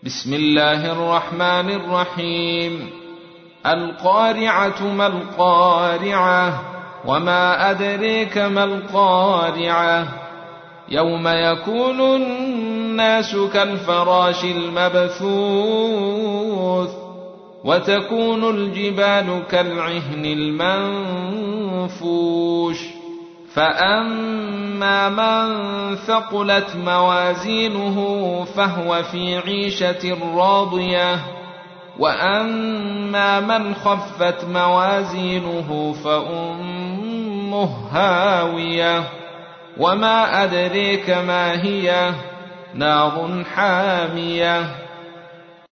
بسم الله الرحمن الرحيم. القارعة ما القارعة وما أدريك ما القارعة يوم يكون الناس كالفراش المبثوث وتكون الجبال كالعهن المنفوش فأما من ثقلت موازينه فهو في عيشة راضية وأما من خفت موازينه فأمه هاوية وما أدريك ما هي نار حامية